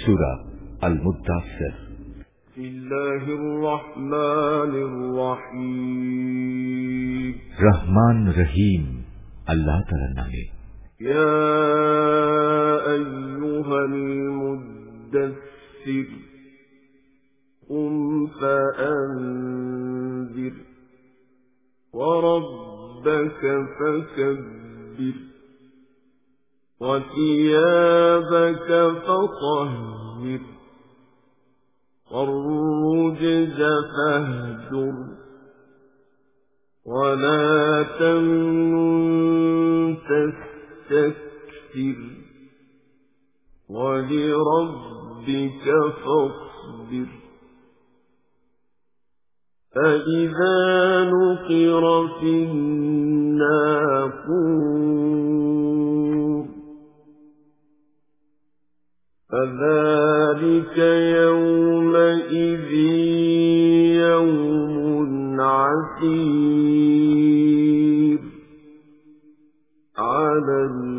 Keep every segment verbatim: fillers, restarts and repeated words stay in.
সূরা আল মুদ্দাসসির। বিসমিল্লাহির রহমানির রহিম। রহমান রহিম আল্লাহ তাআলার নামে। ইয়া আইয়ুহাল মুদ্দাসসির কুম ফাআনজির ওয়া রাব্বাকা ফাকাব্বির ওয়া থিয়াবাকা ফাতাহহির والرجز فاهجر ولا تمنن تستكثر ولربك فاصبر فإذا نقر في الناقور فذلك يومئذ يوم عسير على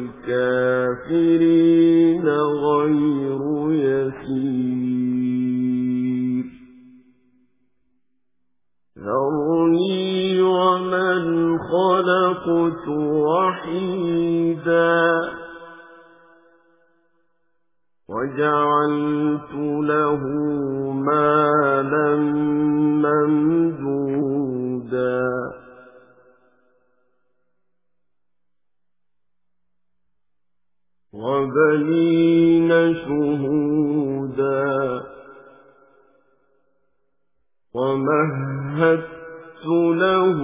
الكافرين غير يسير ذرني ومن خلقت وحيدا وجعلت له مالا ممدودا وبنين شهودا ومهدت له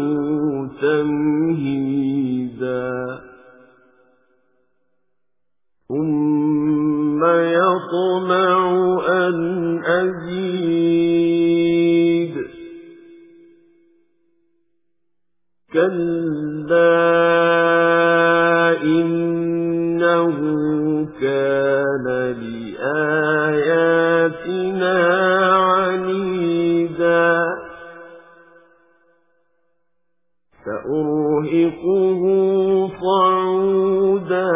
تمهيدا ثم يطمع أن أزيد كلا إنه كان لآياتنا عنيدا سأرهقه صعودا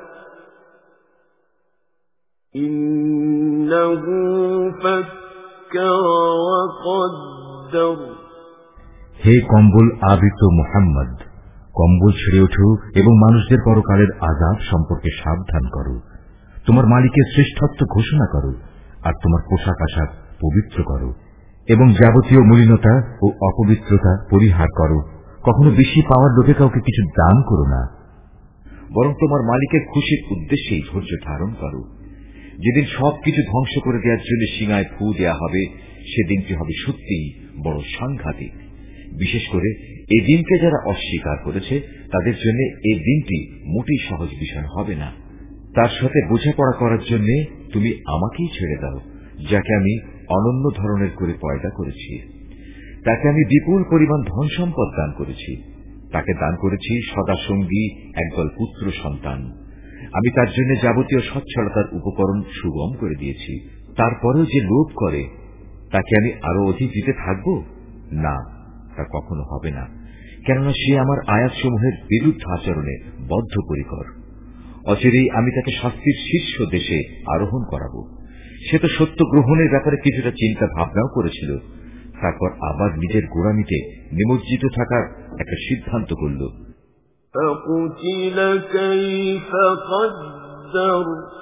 إنه فكر وقدر হে কম্বল আবৃত মুহাম্মদ, কম্বল ছেড়ে ওঠো এবং মানুষদের পরকালের আযাব সম্পর্কে সাবধান করো। তোমার মালিকের শ্রেষ্ঠত্ব ঘোষণা করো আর তোমার পোশাক আশাক পবিত্র করো এবং যাবতীয় মলিনতা ও অপবিত্রতা পরিহার করো। কখনো বেশি পাওয়ার লোভে কাউকে কিছু দান করো না, বরং তোমার মালিকের খুশির উদ্দেশ্যেই ধৈর্য ধারণ করো। যেদিন সবকিছু ধ্বংস করে দেওয়ার জন্য সিঙায় ফু দেয়া হবে, সেদিনটি হবে সত্যিই বড় সাংঘাতিক। বিশেষ করে এই দিনকে যারা অস্বীকার করেছে তাদের জন্য এই দিনটি মোটেই সহজ বিষয় হবে না। তার সাথে বোঝাপড়া করার জন্য তুমি আমাকেই ছেড়ে দাও, যাকে আমি অনন্য ধরনের করে পয়দা করেছি। তাকে আমি বিপুল পরিমাণ ধন সম্পদ দান করেছি। তাকে দান করেছি সদাসঙ্গী একদল পুত্র সন্তান। আমি তার জন্য যাবতীয় সচ্ছলতার উপকরণ সুগম করে দিয়েছি। তারপরেও যে লোভ করে তাকে আমি আরো অধিক দিতে থাকব না, তা কখনো হবে না, কেননা সে আমার আয়াতসমূহের বিরুদ্ধ আচরণে বদ্ধপরিকর। অচিরেই আমি তাকে শাস্তির শীর্ষ দেশে আরোহণ করাব। সে তো সত্য গ্রহণের ব্যাপারে কিছুটা চিন্তা ভাবনাও করেছিল, তারপর আবার নিজের গোড়ামিতে নিমজ্জিত থাকার একটা সিদ্ধান্ত করল। فقتل كيف قدر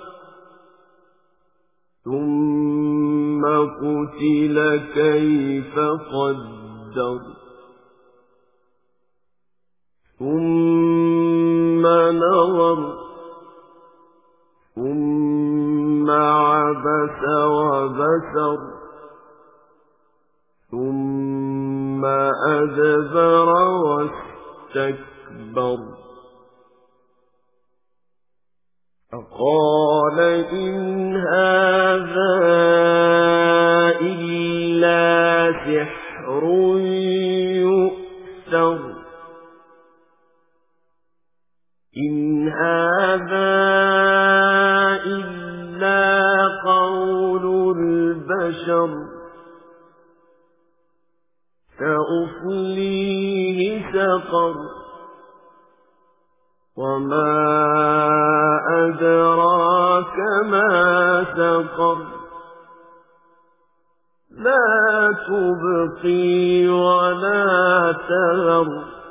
ثم قتل كيف قدر ثم نظر ثم عبس وبسر ثم أدبر واستكبر فقال إن هذا إلا سحر يؤثر إن هذا إلا قول البشر سأصليه سقر وما أدراك ما سقر لا تبقي ولا تذر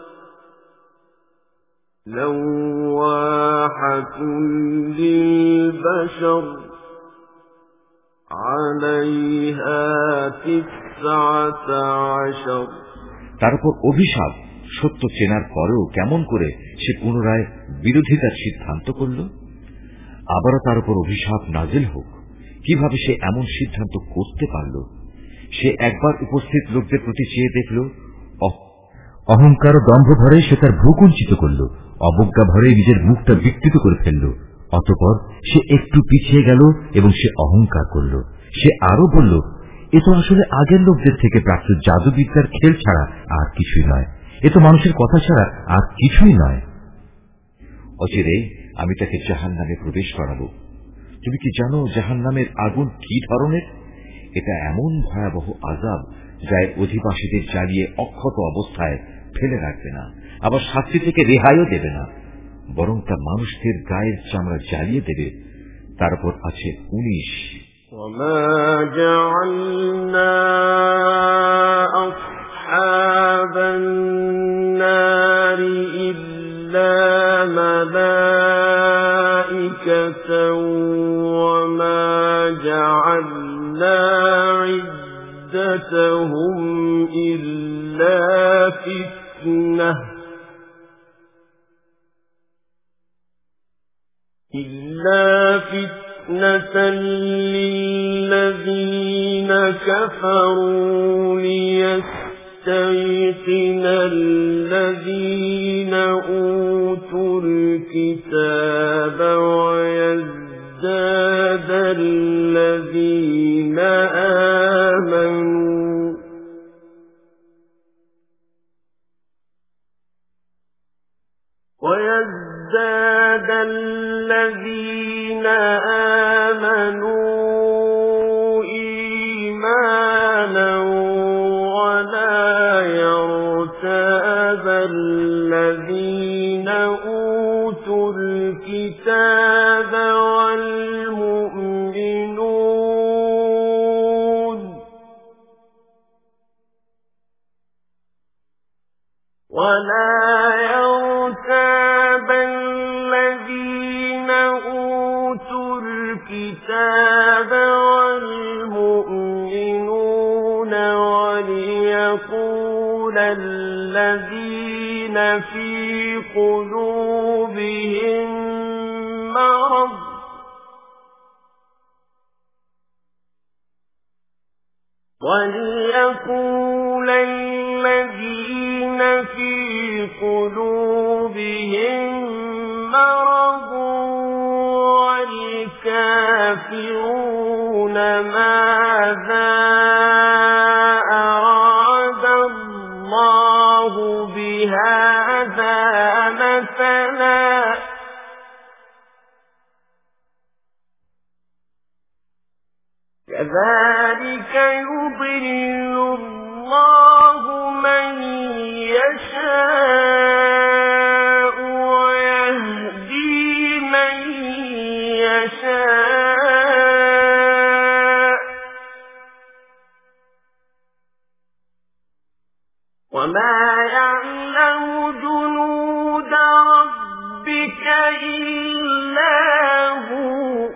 لواحة للبشر عليها تسعة عشر। তারপর অভিশাপ সত্য চেনার পরেও কেমন করে সে পুনরায় বিরোধিতার সিদ্ধান্ত করল। আবারও তার উপর অভিশাপ নাজিল হোক, কিভাবে সে এমন সিদ্ধান্ত করতে পারল। সে একবার উপস্থিত লোকদের প্রতি চেয়ে দেখল, অহংকার ও দম্ভ ভরে সে তার ভ্রু কুঞ্চিত করল, অবজ্ঞা ভরে নিজের মুখটা বিকৃত করে ফেলল। অতঃপর সে একটু পিছিয়ে গেল এবং সে অহংকার করল। সে আরো বলল, এ তো আসলে আগের লোকদের থেকে প্রাপ্ত জাদুবিদ্যার খেল ছাড়া আর কিছুই নয়, এ তো মানুষের কথা ছাড়া আর কিছুই নয়। অচিরে আমি তাকে জাহান্নামে প্রবেশ করাবো। তুমি কি জানো জাহান্নামের আগুন কি ধরনের? এটা এমন ভয়াবহ আযাব যা অধিবাসীদের জ্বালিয়ে অক্ষত অবস্থায় ফেলে রাখবে না, আবার শাস্তি থেকে রেহাইও দেবে না, বরং তা মানুষদের গায়ের চামড়া জ্বালিয়ে দেবে। তারপর আছে উনিশ। وما جعلنا أصحاب النار إلا ملائكة وما جعلنا عدتهم إلا فتنة إلا فتنة للذين كفروا ليستيقن الذين أوتوا الكتاب ويزداد الذين آمنوا ويزداد الذين آمنوا إيمانا ولا يرتاب الذين أوتوا الكتاب والمؤمنون ولا يرتاب الذين أوتوا الكتاب والمؤمنون وليقول الذين في قلوبهم مرض وليقول الذين في قلوبهم مرض والكافرون ماذا أراد الله بهذا مثلا كذلك يضل الله من يشاء ويهدي من يشاء وما يعلم جنود ربك إلا هو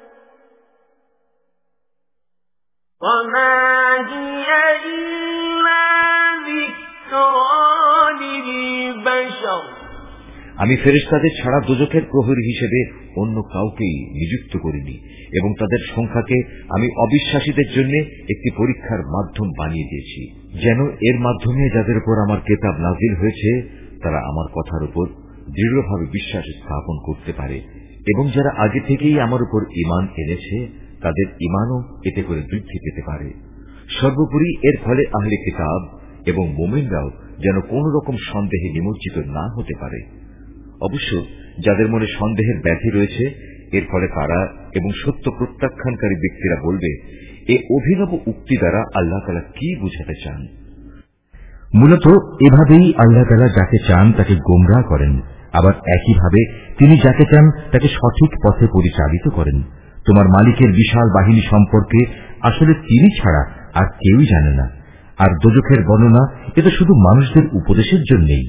وما هي إلا ذكرى للبشر। আমি ফেরেশতাদের ছাড়া দোজখের প্রহরী হিসেবে অন্য কাউকেই নিযুক্ত করিনি এবং তাদের সংখ্যাকে আমি অবিশ্বাসীদের জন্য একটি পরীক্ষার মাধ্যম বানিয়ে দিয়েছি, যেন এর মাধ্যমে যাদের উপর আমার কিতাব নাজিল হয়েছে তারা আমার কথার উপর দৃঢ়ভাবে বিশ্বাস স্থাপন করতে পারে এবং যারা আগে থেকেই আমার উপর ঈমান এনেছে তাদের ঈমানও এতে করে বৃদ্ধি পেতে পারে। সর্বোপরি এর ফলে আহলে কিতাব এবং মুমিনরাও যেন কোন রকম সন্দেহে নিমজ্জিত না হতে পারে। অবশ্য যাদের মনে সন্দেহের ব্যাধি রয়েছে এর ফলে তারা এবং সত্য প্রত্যাখ্যানকারী ব্যক্তিরা বলবে, এ অভিনব উক্তি দ্বারা আল্লাহ তাআলা কি বুঝাতে চান। মূলত এভাবেই আল্লাহ তাআলা যাকে চান তাকে গোমরাহ করেন, আবার একইভাবে তিনি যাকে চান তাকে সঠিক পথে পরিচালিত করেন। তোমার মালিকের বিশাল বাহিনী সম্পর্কে আসলে তিনি ছাড়া আর কেউই জানে না। আর দোজখের বর্ণনা এটা শুধু মানুষদের উপদেশের জন্যই।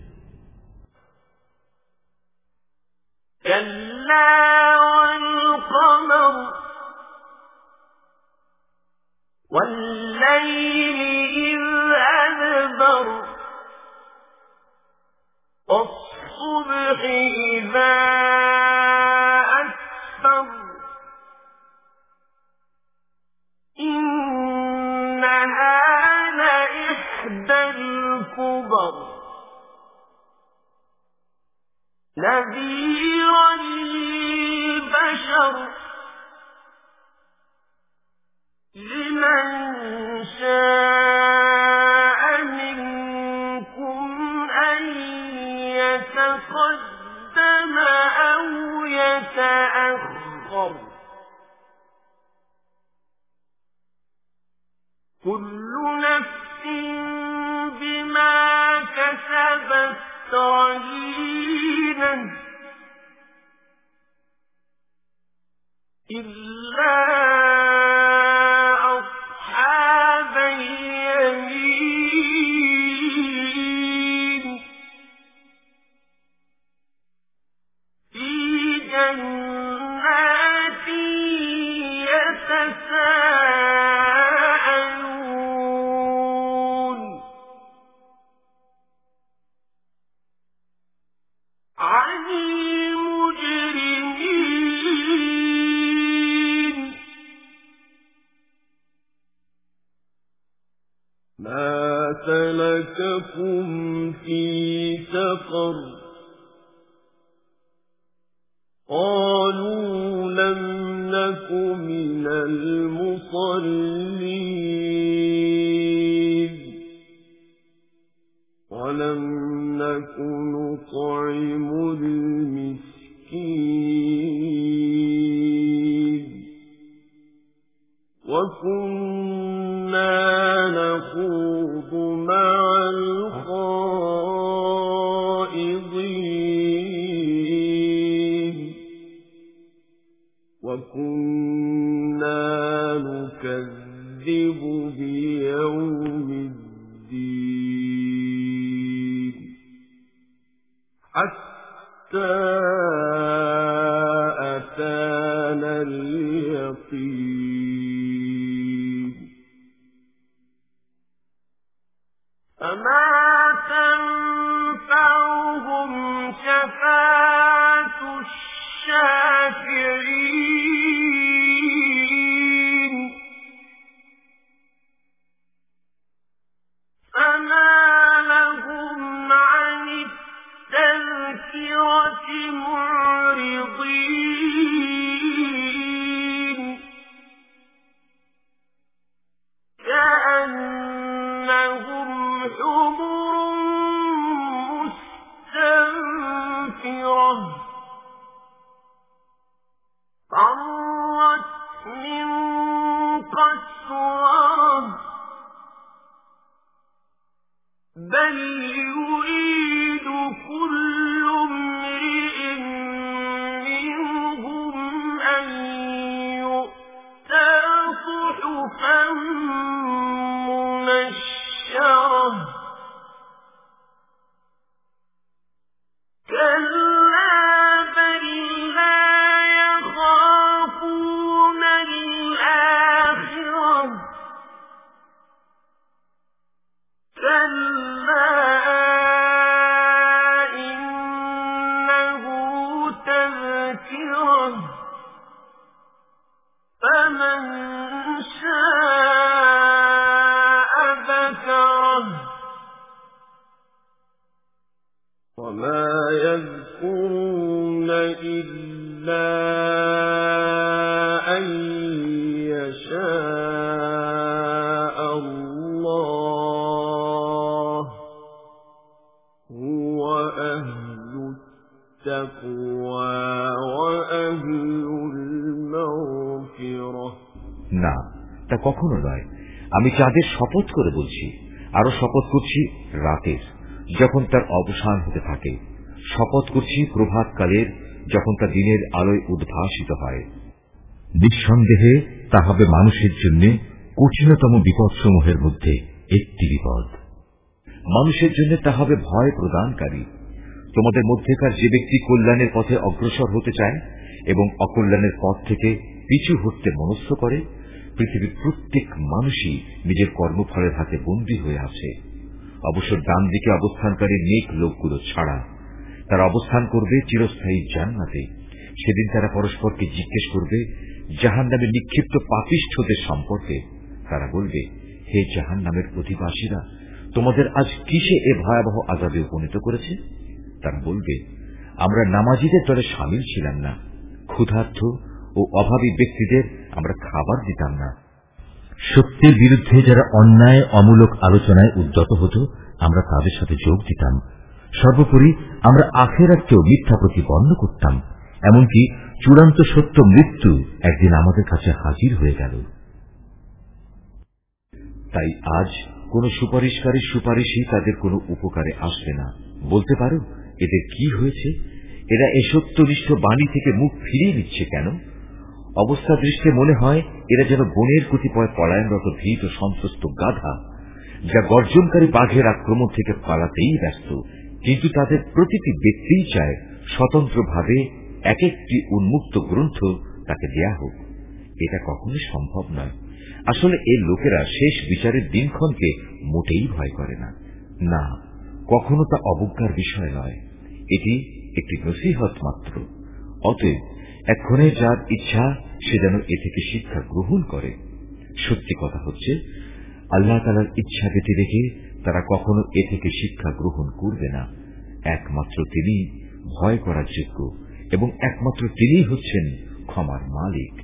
والصبح إذا أسفر إنها لإحدى الكبر نذيرا للبشر لمن شاء منكم أن يتقدم أو يتأخر كل نفس بما كسبت رهينة إلا أصحاب اليمين في جنات يتساءلون عن المجرمين ما سلككم في سقر قالوا لم نك من المصلين ولم نك نطعم المسكين وكنا نخوض مع الخائضين وكنا نكذب بيوم الدين حتى أتانا اليقين فما تنفعهم شفاعة الشافعين فما لهم عن التذكرة معرضين كأنهم حمر مستنفرة فرت من قسورة بل يريد كل امرئ منهم أن يؤتى صحفا منشرة كلا بل لا يخافون الآخرة كلا إنه تذكرة فمن شاء ذكره وما يذكرون إلا أن يشاء الله هو أهل التقوى وأهل المغفرة না, তা কখনো নয়। আমি চাঁদের শপথ করে বলছি, আরো শপথ করছি রাতের, যখন তার অবসান হতে থাকে। শপথ করছি প্রভাতকালের, যখন তা দিনের আলোয় উদ্ভাসিত হয়। নিঃসন্দেহে তা হবে মানুষের জন্য কঠিনতম বিপদসমূহের মধ্যে একটি বিপদ। মানুষের জন্য তা হবে ভয় প্রদানকারী। তোমাদের মধ্যেকার যে ব্যক্তি কল্যাণের পথে অগ্রসর হতে চায় এবং অকল্যাণের পথ থেকে পিছু হটতে মনস্থ করে, পৃথিবীর প্রত্যেক মানুষই নিজের কর্মফলের হাতে বন্দী হয়ে আছে। অবশ্য ডান দিকে অবস্থানকারী নেক লোকগুলো ছাড়া তারা অবস্থান করবে চিরস্থায়ী জান্নাতে। সেদিন তারা পরস্পরকে জিজ্ঞেস করবে জাহান্নামে নিক্ষিপ্ত পাপিষ্ঠদের সম্পর্কে। তারা বলবে, হে জাহান্নামের অধিবাসীরা, তোমাদের আজ কিসে এ ভয়াবহ আযাবে উপনীত করেছে? তারা বলবে, আমরা নামাজীদের দলে শামিল ছিলাম না, ক্ষুধার্ত ও অভাবী ব্যক্তিদের আমরা খাবার দিতাম না। সত্যের বিরুদ্ধে যারা অন্যায় অমূলক আলোচনায় উদ্যত হতো, আমরা তাদের সাথে যোগ দিতাম। সর্বোপরি আমরা আখিরাতকেও মিথ্যা প্রতিপন্ন করতাম। এমনকি চূড়ান্ত সত্য মৃত্যু একদিন আমাদের কাছে হাজির হয়ে গেল। তাই আজ কোন সুপারিশকারীর সুপারিশই তাদের কোনো উপকারে আসবে না। বলতে পারো, এদের কি হয়েছে? এরা এ সত্যনিষ্ঠ বাণী থেকে মুখ ফিরিয়ে নিচ্ছে কেন? অবস্থা দৃষ্টে মনে হয় এরা যেন বনের কতিপয় পলায়নরত ভীত সন্ত্রস্ত গাধা, যা গর্জনকারী বাঘের আক্রমণ থেকে পালাতেই ব্যস্ত। কিন্তু তাদের প্রতিটি ব্যক্তিই চায় স্বতন্ত্রভাবে এক একটি উন্মুক্ত গ্রন্থ তাকে দেয়া হোক। এটা কখনো সম্ভব নয়। আসলে এই লোকেরা শেষ বিচারের দিনক্ষণকে মোটেই ভয় করে না। না, কখনো তা অবজ্ঞার বিষয় নয়। এটি একটি নসিহত মাত্র। অতএব এক্ষণে যার ইচ্ছা সে যেন এ থেকে শিক্ষা গ্রহণ করে। সত্যি কথা হচ্ছে, আল্লাহ তাআলার ইচ্ছা ব্যতি রেখে তারা কখনো এ থেকে শিক্ষা গ্রহণ করবে না। একমাত্র তিনি ভয় করার যোগ্য এবং একমাত্র তিনিই হচ্ছেন ক্ষমার মালিক।